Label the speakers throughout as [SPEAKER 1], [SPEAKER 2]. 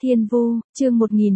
[SPEAKER 1] Thiên Vu, chương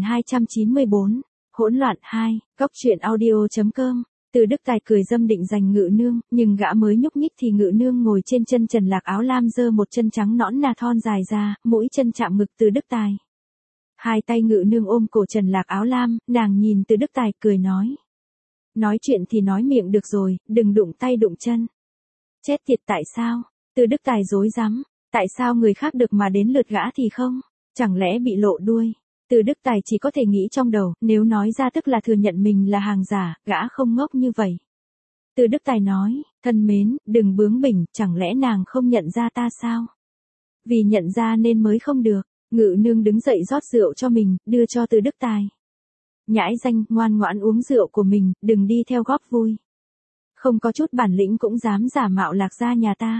[SPEAKER 1] 1294, hỗn loạn 2, góc truyện audio.com. Từ Đức Tài cười dâm định giành Ngự Nương, nhưng gã mới nhúc nhích thì Ngự Nương ngồi trên chân Trần Lạc áo lam giơ một chân trắng nõn nà thon dài ra, mũi chân chạm ngực Từ Đức Tài. Hai tay Ngự Nương ôm cổ Trần Lạc áo lam, nàng nhìn Từ Đức Tài cười nói. Nói chuyện thì nói miệng được rồi, đừng đụng tay đụng chân. Chết tiệt, tại sao? Từ Đức Tài rối rắm, tại sao người khác được mà đến lượt gã thì không? Chẳng lẽ bị lộ đuôi? Từ Đức Tài chỉ có thể nghĩ trong đầu, nếu nói ra tức là thừa nhận mình là hàng giả, gã không ngốc như vậy. Từ Đức Tài nói, thân mến, đừng bướng bỉnh, chẳng lẽ nàng không nhận ra ta sao? Vì nhận ra nên mới không được. Ngự Nương đứng dậy rót rượu cho mình, đưa cho Từ Đức Tài. Nhãi danh, ngoan ngoãn uống rượu của mình, đừng đi theo góp vui. Không có chút bản lĩnh cũng dám giả mạo Lạc gia nhà ta.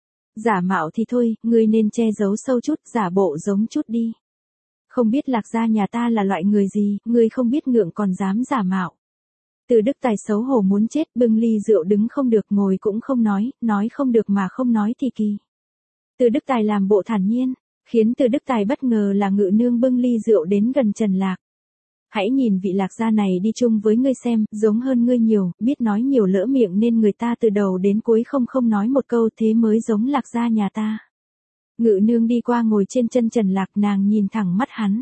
[SPEAKER 1] Giả mạo thì thôi, ngươi nên che giấu sâu chút, giả bộ giống chút đi. Không biết Lạc gia nhà ta là loại người gì, ngươi không biết ngượng còn dám giả mạo. Từ Đức Tài xấu hổ muốn chết, bưng ly rượu đứng không được ngồi cũng không nói không được mà không nói thì kỳ. Từ Đức Tài làm bộ thản nhiên, khiến Từ Đức Tài bất ngờ là Ngự Nương bưng ly rượu đến gần Trần Lạc. Hãy nhìn vị Lạc gia này đi chung với ngươi xem, giống hơn ngươi nhiều, biết nói nhiều lỡ miệng nên người ta từ đầu đến cuối không nói một câu, thế mới giống Lạc gia nhà ta. Ngự Nương đi qua ngồi trên chân Trần Lạc, nàng nhìn thẳng mắt hắn.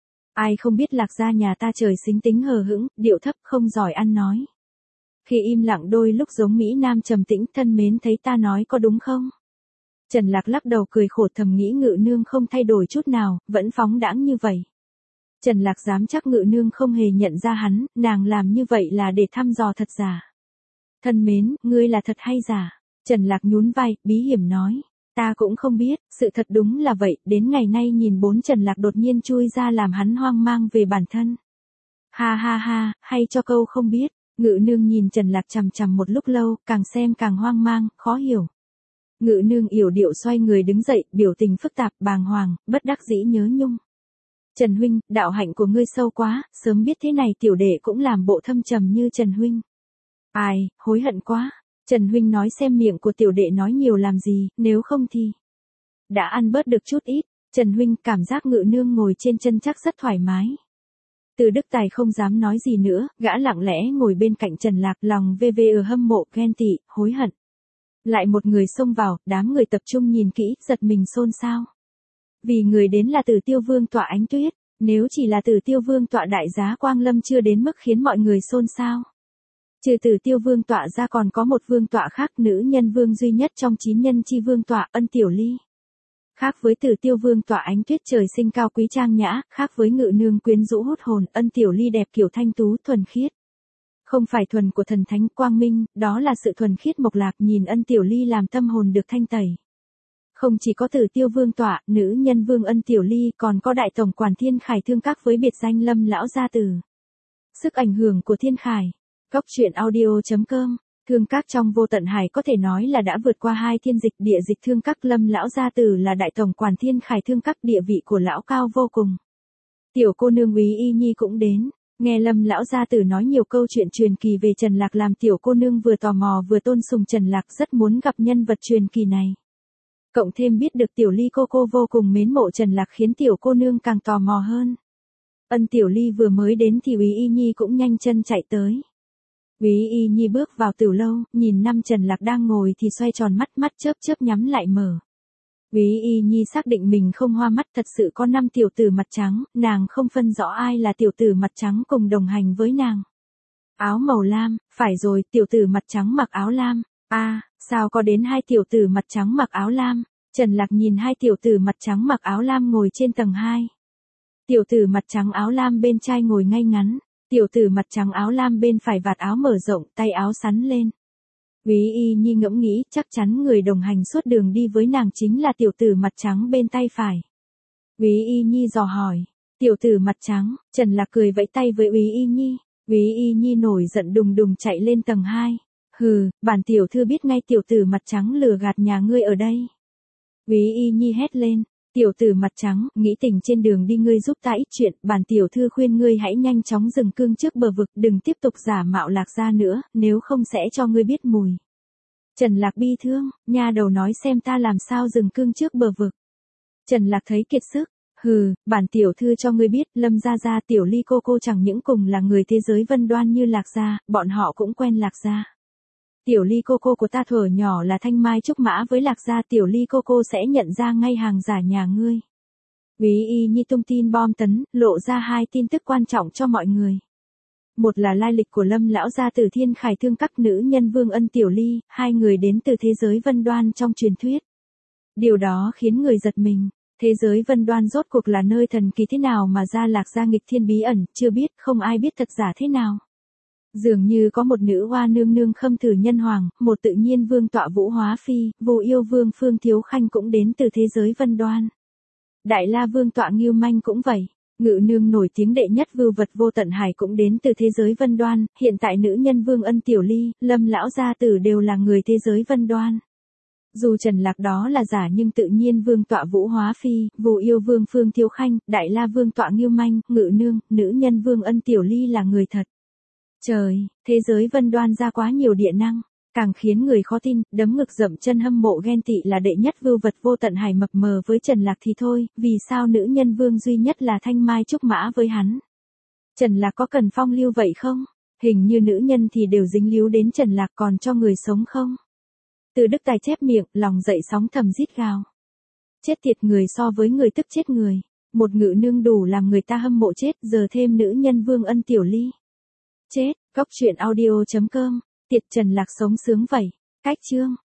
[SPEAKER 1] Ai không biết Lạc gia nhà ta trời sinh tính hờ hững, điệu thấp, không giỏi ăn nói. Khi im lặng đôi lúc giống Mỹ Nam trầm tĩnh, thân mến thấy ta nói có đúng không? Trần Lạc lắc đầu cười khổ, thầm nghĩ Ngự Nương không thay đổi chút nào, vẫn phóng đãng như vậy. Trần Lạc dám chắc Ngự Nương không hề nhận ra hắn, nàng làm như vậy là để thăm dò thật giả. Thân mến, ngươi là thật hay giả? Trần Lạc nhún vai, bí hiểm nói. Ta cũng không biết, sự thật đúng là vậy, đến ngày nay nhìn bốn Trần Lạc đột nhiên chui ra làm hắn hoang mang về bản thân. Ha ha ha, hay cho câu không biết. Ngự Nương nhìn Trần Lạc chằm chằm một lúc lâu, càng xem càng hoang mang, khó hiểu. Ngự Nương yểu điệu xoay người đứng dậy, biểu tình phức tạp, bàng hoàng, bất đắc dĩ nhớ nhung. Trần huynh, đạo hạnh của ngươi sâu quá, sớm biết thế này tiểu đệ cũng làm bộ thâm trầm như Trần huynh. Ai, hối hận quá. Trần huynh nói xem miệng của tiểu đệ nói nhiều làm gì, nếu không thì đã ăn bớt được chút ít. Trần huynh, cảm giác Ngự Nương ngồi trên chân chắc rất thoải mái. Từ Đức Tài không dám nói gì nữa, gã lặng lẽ ngồi bên cạnh Trần Lạc, lòng hâm mộ, ghen tị, hối hận. Lại một người xông vào, đám người tập trung nhìn kỹ, giật mình xôn xao. Vì người đến là Tử Tiêu Vương tọa Ánh Tuyết, nếu chỉ là Tử Tiêu Vương tọa đại giá Quang Lâm chưa đến mức khiến mọi người xôn xao. Trừ Tử Tiêu Vương tọa ra còn có một vương tọa khác, nữ nhân vương duy nhất trong 9 nhân chi vương tọa, Ân Tiểu Ly. Khác với Tử Tiêu Vương tọa Ánh Tuyết trời sinh cao quý trang nhã, khác với Ngự Nương quyến rũ hút hồn, Ân Tiểu Ly đẹp kiểu thanh tú thuần khiết. Không phải thuần của thần thánh quang minh, đó là sự thuần khiết mộc lạc, nhìn Ân Tiểu Ly làm tâm hồn được thanh tẩy. Không chỉ có Tử Tiêu Vương tọa, nữ nhân vương Ân Tiểu Ly, còn có đại tổng quản Thiên Khải Thương Các với biệt danh Lâm lão gia tử. Sức ảnh hưởng của Thiên Khải. Góc truyện audio.com. Thương Các trong vô tận hải có thể nói là đã vượt qua 2 thiên dịch, địa dịch Thương Các. Lâm lão gia tử là đại tổng quản Thiên Khải Thương Các, địa vị của lão cao vô cùng. Tiểu cô nương Úy Y Nhi cũng đến. Nghe Lâm lão gia tử nói nhiều câu chuyện truyền kỳ về Trần Lạc làm tiểu cô nương vừa tò mò vừa tôn sùng Trần Lạc, rất muốn gặp nhân vật truyền kỳ này. Cộng thêm biết được Tiểu Ly cô vô cùng mến mộ Trần Lạc khiến tiểu cô nương càng tò mò hơn. Ân Tiểu Ly vừa mới đến thì Úy Y Nhi cũng nhanh chân chạy tới. Úy Y Nhi bước vào tiểu lâu, nhìn năm Trần Lạc đang ngồi thì xoay tròn mắt chớp nhắm lại mở. Úy Y Nhi xác định mình không hoa mắt, thật sự có 5 tiểu tử mặt trắng, nàng không phân rõ ai là tiểu tử mặt trắng cùng đồng hành với nàng. Áo màu lam, phải rồi, tiểu tử mặt trắng mặc áo lam. Sao có đến 2 tiểu tử mặt trắng mặc áo lam? Trần Lạc nhìn 2 tiểu tử mặt trắng mặc áo lam ngồi trên tầng 2. Tiểu tử mặt trắng áo lam bên trái ngồi ngay ngắn, tiểu tử mặt trắng áo lam bên phải vạt áo mở rộng, tay áo xắn lên. Úy Y Nhi ngẫm nghĩ, chắc chắn người đồng hành suốt đường đi với nàng chính là tiểu tử mặt trắng bên tay phải. Úy Y Nhi dò hỏi, tiểu tử mặt trắng. Trần Lạc cười vẫy tay với Úy Y Nhi. Úy Y Nhi nổi giận đùng chạy lên tầng 2. Hừ, bản tiểu thư biết ngay tiểu tử mặt trắng lừa gạt nhà ngươi ở đây. Úy Y Nhi hét lên, tiểu tử mặt trắng, nghĩ tình trên đường đi ngươi giúp ta ít chuyện, bản tiểu thư khuyên ngươi hãy nhanh chóng dừng cương trước bờ vực, đừng tiếp tục giả mạo Lạc gia nữa, nếu không sẽ cho ngươi biết mùi. Trần Lạc bi thương, nha đầu nói xem ta làm sao dừng cương trước bờ vực. Trần Lạc thấy kiệt sức, Hừ, bản tiểu thư cho ngươi biết, Lâm gia gia Tiểu Ly cô chẳng những cùng là người thế giới vân đoan như Lạc gia, bọn họ cũng quen Lạc gia. Tiểu Ly cô của ta thuở nhỏ là thanh mai trúc mã với Lạc gia, Tiểu Ly cô sẽ nhận ra ngay hàng giả nhà ngươi. Úy Y Nhi tung tin bom tấn, lộ ra hai tin tức quan trọng cho mọi người. Một là lai lịch của Lâm lão gia tử Thiên Khải Thương các nữ nhân Vương Ân Tiểu Ly, hai người đến từ thế giới vân đoan trong truyền thuyết. Điều đó khiến người giật mình. Thế giới vân đoan rốt cuộc là nơi thần kỳ thế nào mà ra Lạc gia nghịch thiên bí ẩn, chưa biết, không ai biết thật giả thế nào. Dường như có một nữ hoa nương nương Khâm Thử Nhân Hoàng, một tự nhiên vương tọa Vũ Hóa Phi, vô yêu vương Phương Thiếu Khanh cũng đến từ thế giới vân đoan. Đại La vương tọa Ngưu Manh cũng vậy. Ngự nương nổi tiếng đệ nhất vưu vật Vô Tận Hải cũng đến từ thế giới vân đoan, hiện tại nữ nhân Vương Ân Tiểu Ly, Lâm lão gia tử đều là người thế giới vân đoan. Dù Trần Lạc đó là giả nhưng tự nhiên vương tọa Vũ Hóa Phi, vô yêu vương Phương Thiếu Khanh, Đại La vương tọa Ngưu Manh, ngự nương, nữ nhân Vương Ân Tiểu Ly là người thật. Trời, thế giới vân đoan ra quá nhiều địa năng, càng khiến người khó tin, đấm ngực dậm chân hâm mộ ghen tị là đệ nhất vưu vật Vô Tận Hải mập mờ với Trần Lạc thì thôi, vì sao nữ nhân vương duy nhất là thanh mai trúc mã với hắn? Trần Lạc có cần phong lưu vậy không? Hình như nữ nhân thì đều dính líu đến Trần Lạc, còn cho người sống không? Từ Đức Tài chép miệng, lòng dậy sóng thầm rít gào. Chết tiệt, người so với người tức chết người. Một ngự nương đủ làm người ta hâm mộ chết, giờ thêm nữ nhân Vương Ân Tiểu Ly. Chết, góc truyện audio.com, tiệt Trần Lạc sống sướng vậy. Cách chương